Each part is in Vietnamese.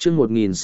chương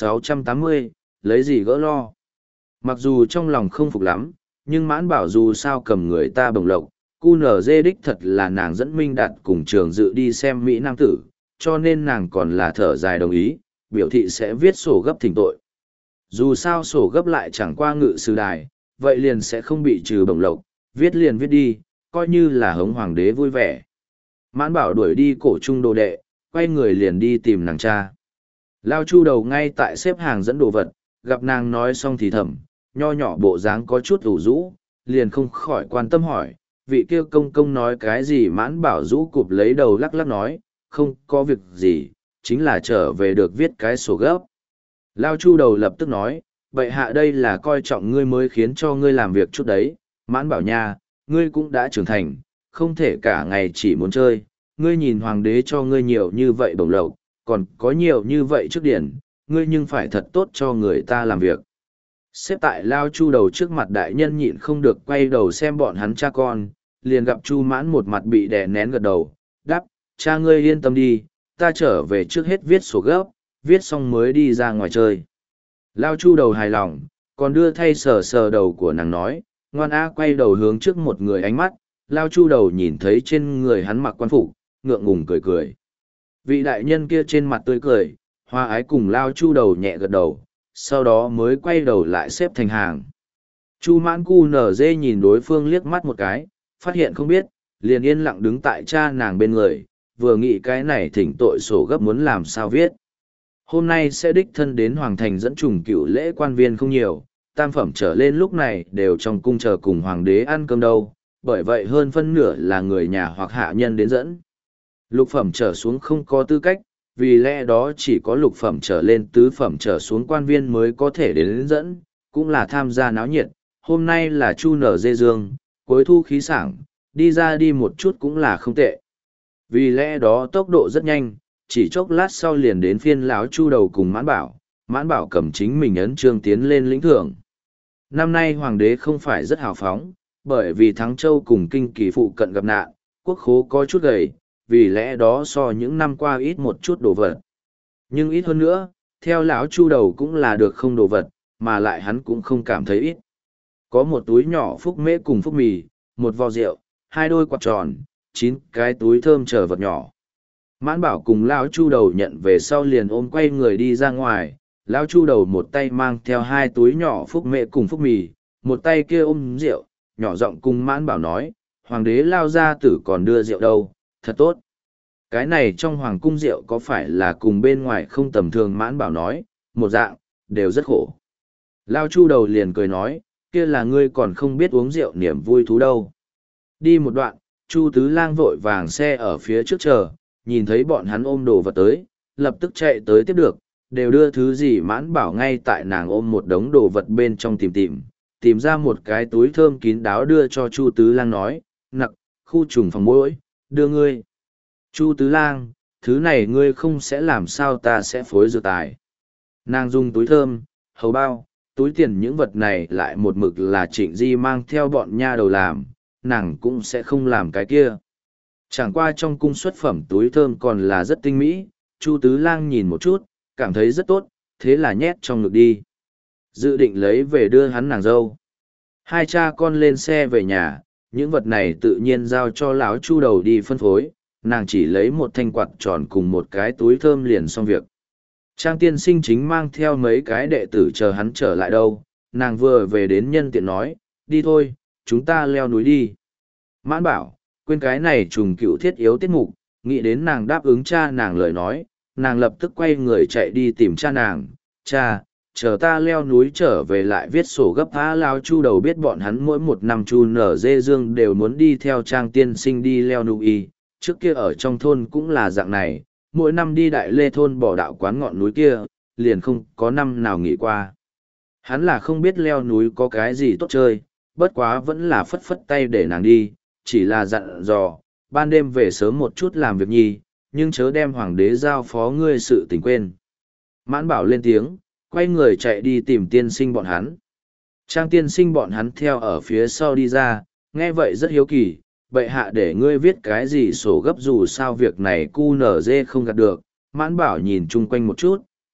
1680, lấy gì gỡ lo. Mặc dù trong lòng không phục lắm, nhưng Mãn Bảo dù sao cầm người ta bồng lộc, QNZ đích thật là nàng dẫn Minh Đạt cùng Trường Dự đi xem Mỹ Nam Tử, cho nên nàng còn là thở dài đồng ý, biểu thị sẽ viết sổ gấp thỉnh tội. Dù sao sổ gấp lại chẳng qua ngự sư đài, vậy liền sẽ không bị trừ bồng lộc, viết liền viết đi, coi như là hống hoàng đế vui vẻ. Mãn Bảo đuổi đi cổ trung đồ đệ, quay người liền đi tìm nàng cha. Lao Chu Đầu ngay tại xếp hàng dẫn đồ vật, gặp nàng nói xong thì thầm, nho nhỏ bộ dáng có chút ủ rũ, liền không khỏi quan tâm hỏi, vị kia công công nói cái gì. Mãn Bảo rũ cụp lấy đầu lắc lắc nói, không có việc gì, chính là trở về được viết cái sổ gấp. Lao Chu Đầu lập tức nói, bệ hạ đây là coi trọng ngươi mới khiến cho ngươi làm việc chút đấy. Mãn Bảo nha, ngươi cũng đã trưởng thành, không thể cả ngày chỉ muốn chơi, ngươi nhìn hoàng đế cho ngươi nhiều như vậy bổng lộc, còn có nhiều như vậy trước điển, ngươi nhưng phải thật tốt cho người ta làm việc. Xếp tại Lao Chu Đầu trước mặt đại nhân nhịn không được quay đầu xem bọn hắn cha con, liền gặp Chu Mãn một mặt bị đè nén gật đầu, đáp, cha ngươi yên tâm đi, ta trở về trước hết viết sổ gấp, viết xong mới đi ra ngoài chơi. Lao Chu Đầu hài lòng, còn đưa thay sờ sờ đầu của nàng nói, ngoan á. Quay đầu hướng trước một người ánh mắt, Lao Chu Đầu nhìn thấy trên người hắn mặc quan phục, ngượng ngùng cười cười. Vị đại nhân kia trên mặt tươi cười, hoa ái cùng Lao Chu Đầu nhẹ gật đầu, sau đó mới quay đầu lại xếp thành hàng. Chu Mãn QNZ nhìn đối phương liếc mắt một cái, phát hiện không biết, liền yên lặng đứng tại cha nàng bên người, vừa nghĩ cái này thỉnh tội sổ gấp muốn làm sao viết. Hôm nay sẽ đích thân đến Hoàng Thành dẫn trùng cựu lễ quan viên không nhiều, tam phẩm trở lên lúc này đều trong cung chờ cùng Hoàng đế ăn cơm đâu, bởi vậy hơn phân nửa là người nhà hoặc hạ nhân đến dẫn. Lục phẩm trở xuống không có tư cách, vì lẽ đó chỉ có lục phẩm trở lên tứ phẩm trở xuống quan viên mới có thể đến dẫn, cũng là tham gia náo nhiệt. Hôm nay là Chu Nở Dê Dương, cuối thu khí sảng, đi ra đi một chút cũng là không tệ. Vì lẽ đó tốc độ rất nhanh, chỉ chốc lát sau liền đến phiên lão Chu Đầu cùng Mãn Bảo cầm chính mình ấn chương tiến lên lĩnh thưởng. Năm nay hoàng đế không phải rất hào phóng, bởi vì Thắng Châu cùng Kinh Kỳ phụ cận gặp nạn, quốc khố có chút gầy, vì lẽ đó so những năm qua ít một chút đồ vật. Nhưng ít hơn nữa, theo lão Chu Đầu cũng là được không đồ vật, mà lại hắn cũng không cảm thấy ít. Có một túi nhỏ phúc mễ cùng phúc mì, một vò rượu, 2 đôi quạt tròn, 9 cái túi thơm chờ vật nhỏ. Mãn Bảo cùng lão Chu Đầu nhận về sau liền ôm quay người đi ra ngoài, lão Chu Đầu một tay mang theo 2 túi nhỏ phúc mễ cùng phúc mì, một tay kia ôm rượu, nhỏ giọng cùng Mãn Bảo nói, hoàng đế Lao gia tử còn đưa rượu đâu, thật tốt. Cái này trong hoàng cung rượu có phải là cùng bên ngoài không tầm thường. Mãn Bảo nói, một dạng, đều rất khổ. Lao Chu Đầu liền cười nói, kia là ngươi còn không biết uống rượu niềm vui thú đâu. Đi một đoạn, Chu Tứ Lang vội vàng xe ở phía trước chờ, nhìn thấy bọn hắn ôm đồ vật tới, lập tức chạy tới tiếp được, đều đưa thứ gì. Mãn Bảo ngay tại nàng ôm một đống đồ vật bên trong tìm ra một cái túi thơm kín đáo đưa cho Chu Tứ Lang nói, nặc, khu trùng phòng muỗi, đưa ngươi. Chu Tứ Lang, thứ này ngươi không sẽ làm sao ta sẽ phối dược tài. Nàng dùng túi thơm, hầu bao, túi tiền những vật này lại một mực là Trịnh Di mang theo bọn nha đầu làm, nàng cũng sẽ không làm cái kia. Chẳng qua trong cung xuất phẩm túi thơm còn là rất tinh mỹ, Chu Tứ Lang nhìn một chút, cảm thấy rất tốt, thế là nhét trong ngực đi. Dự định lấy về đưa hắn nàng dâu. Hai cha con lên xe về nhà, những vật này tự nhiên giao cho lão Chu Đầu đi phân phối, nàng chỉ lấy một thanh quạt tròn cùng một cái túi thơm liền xong việc. Trang tiên sinh chính mang theo mấy cái đệ tử chờ hắn trở lại đâu, nàng vừa về đến nhân tiện nói, đi thôi, chúng ta leo núi đi. Mãn Bảo, quên cái này trùng cựu thiết yếu tiết mục, nghĩ đến nàng đáp ứng cha nàng lời nói, nàng lập tức quay người chạy đi tìm cha nàng, cha, chờ ta leo núi trở về lại viết sổ gấp. Lao Chu Đầu biết bọn hắn mỗi một năm Chu Nở Dê Dương đều muốn đi theo Trang tiên sinh đi leo núi, trước kia ở trong thôn cũng là dạng này, mỗi năm đi Đại Lê thôn bỏ đạo quán ngọn núi kia, liền không có năm nào nghỉ qua. Hắn là không biết leo núi có cái gì tốt chơi, bất quá vẫn là phất phất tay để nàng đi, chỉ là dặn dò, ban đêm về sớm một chút làm việc nhi, nhưng chớ đem hoàng đế giao phó ngươi sự tình quên. Mãn Bảo lên tiếng, quay người chạy đi tìm tiên sinh bọn hắn. Trang tiên sinh bọn hắn theo ở phía sau đi ra, nghe vậy rất hiếu kỳ, bệ hạ để ngươi viết cái gì sổ gấp, dù sao việc này QNZ không gạt được. Mãn Bảo nhìn chung quanh một chút,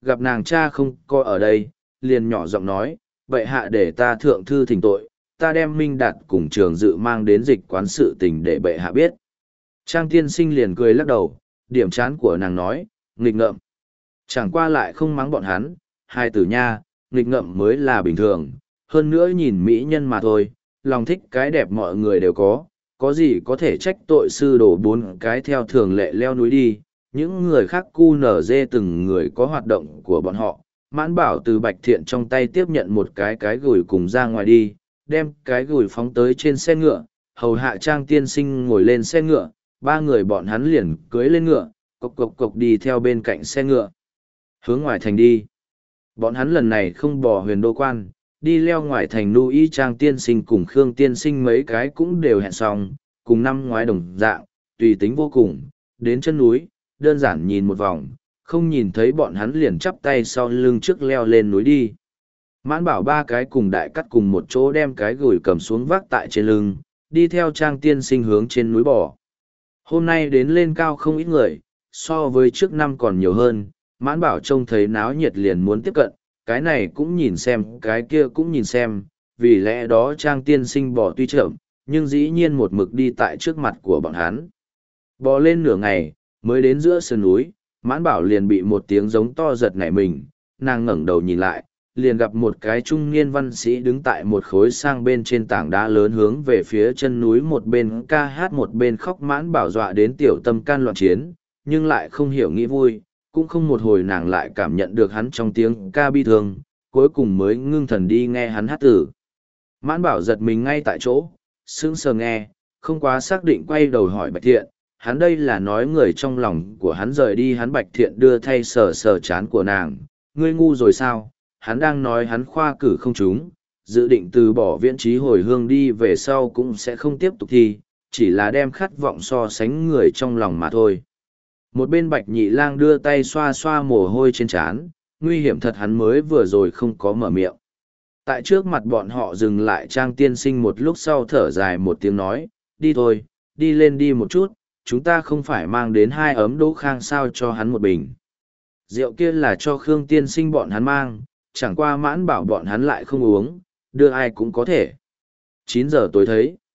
gặp nàng cha không coi ở đây, liền nhỏ giọng nói, vậy hạ để ta thượng thư thỉnh tội, ta đem Minh Đạt cùng Trường Dự mang đến dịch quán sự tình để bệ hạ biết. Trang tiên sinh liền cười lắc đầu, điểm chán của nàng nói, nghịch ngợm. Chẳng qua lại không mắng bọn hắn, hai tử nha, nghịch ngợm mới là bình thường, hơn nữa nhìn mỹ nhân mà thôi, lòng thích cái đẹp mọi người đều có gì có thể trách tội sư đổ bốn cái theo thường lệ leo núi đi, những người khác cu nở dê từng người có hoạt động của bọn họ. Mãn bảo từ Bạch Thiện trong tay tiếp nhận một cái gùi cùng ra ngoài đi, đem cái gùi phóng tới trên xe ngựa, hầu hạ Trang tiên sinh ngồi lên xe ngựa, ba người bọn hắn liền cưới lên ngựa, cộc cộc cộc đi theo bên cạnh xe ngựa. Hướng ngoài thành đi. Bọn hắn lần này không bỏ huyền đô quan, đi leo ngoài thành nu y Trang tiên sinh cùng Khương tiên sinh mấy cái cũng đều hẹn xong, cùng năm ngoái đồng dạng, tùy tính vô cùng, đến chân núi, đơn giản nhìn một vòng, không nhìn thấy bọn hắn liền chắp tay sau lưng trước leo lên núi đi. Mãn bảo ba cái cùng đại cắt cùng một chỗ đem cái gùi cầm xuống vác tại trên lưng, đi theo Trang tiên sinh hướng trên núi bò. Hôm nay đến lên cao không ít người, so với trước năm còn nhiều hơn, mãn bảo trông thấy náo nhiệt liền muốn tiếp cận, cái này cũng nhìn xem, cái kia cũng nhìn xem, vì lẽ đó Trang tiên sinh bò tuy chậm, nhưng dĩ nhiên một mực đi tại trước mặt của bọn hắn. Bò lên nửa ngày, mới đến giữa sườn núi, mãn bảo liền bị một tiếng giống to giật nảy mình, nàng ngẩng đầu nhìn lại, liền gặp một cái trung niên văn sĩ đứng tại một khối sang bên trên tảng đá lớn hướng về phía chân núi, một bên ca hát một bên khóc. Mãn bảo dọa đến tiểu tâm can loạn chiến, nhưng lại không hiểu nghĩ vui, cũng không một hồi nàng lại cảm nhận được hắn trong tiếng ca bi thương, cuối cùng mới ngưng thần đi nghe hắn hát tử. Mãn bảo giật mình ngay tại chỗ, sững sờ nghe, không quá xác định quay đầu hỏi Bạch Thiện, hắn đây là nói người trong lòng của hắn rời đi hắn. Bạch Thiện đưa thay sờ sờ chán của nàng, ngươi ngu rồi sao, hắn đang nói hắn khoa cử không trúng, dự định từ bỏ viễn trí hồi hương đi về sau cũng sẽ không tiếp tục thi, chỉ là đem khát vọng so sánh người trong lòng mà thôi. Một bên Bạch Nhị Lang đưa tay xoa xoa mồ hôi trên trán, nguy hiểm thật hắn mới vừa rồi không có mở miệng. Tại trước mặt bọn họ dừng lại, Trang tiên sinh một lúc sau thở dài một tiếng nói, đi thôi, đi lên đi một chút, chúng ta không phải mang đến 2 ấm Đỗ Khang sao cho hắn một bình. Rượu kia là cho Khương tiên sinh bọn hắn mang, chẳng qua Mãn bảo bọn hắn lại không uống, đưa ai cũng có thể. 9 giờ tối thấy,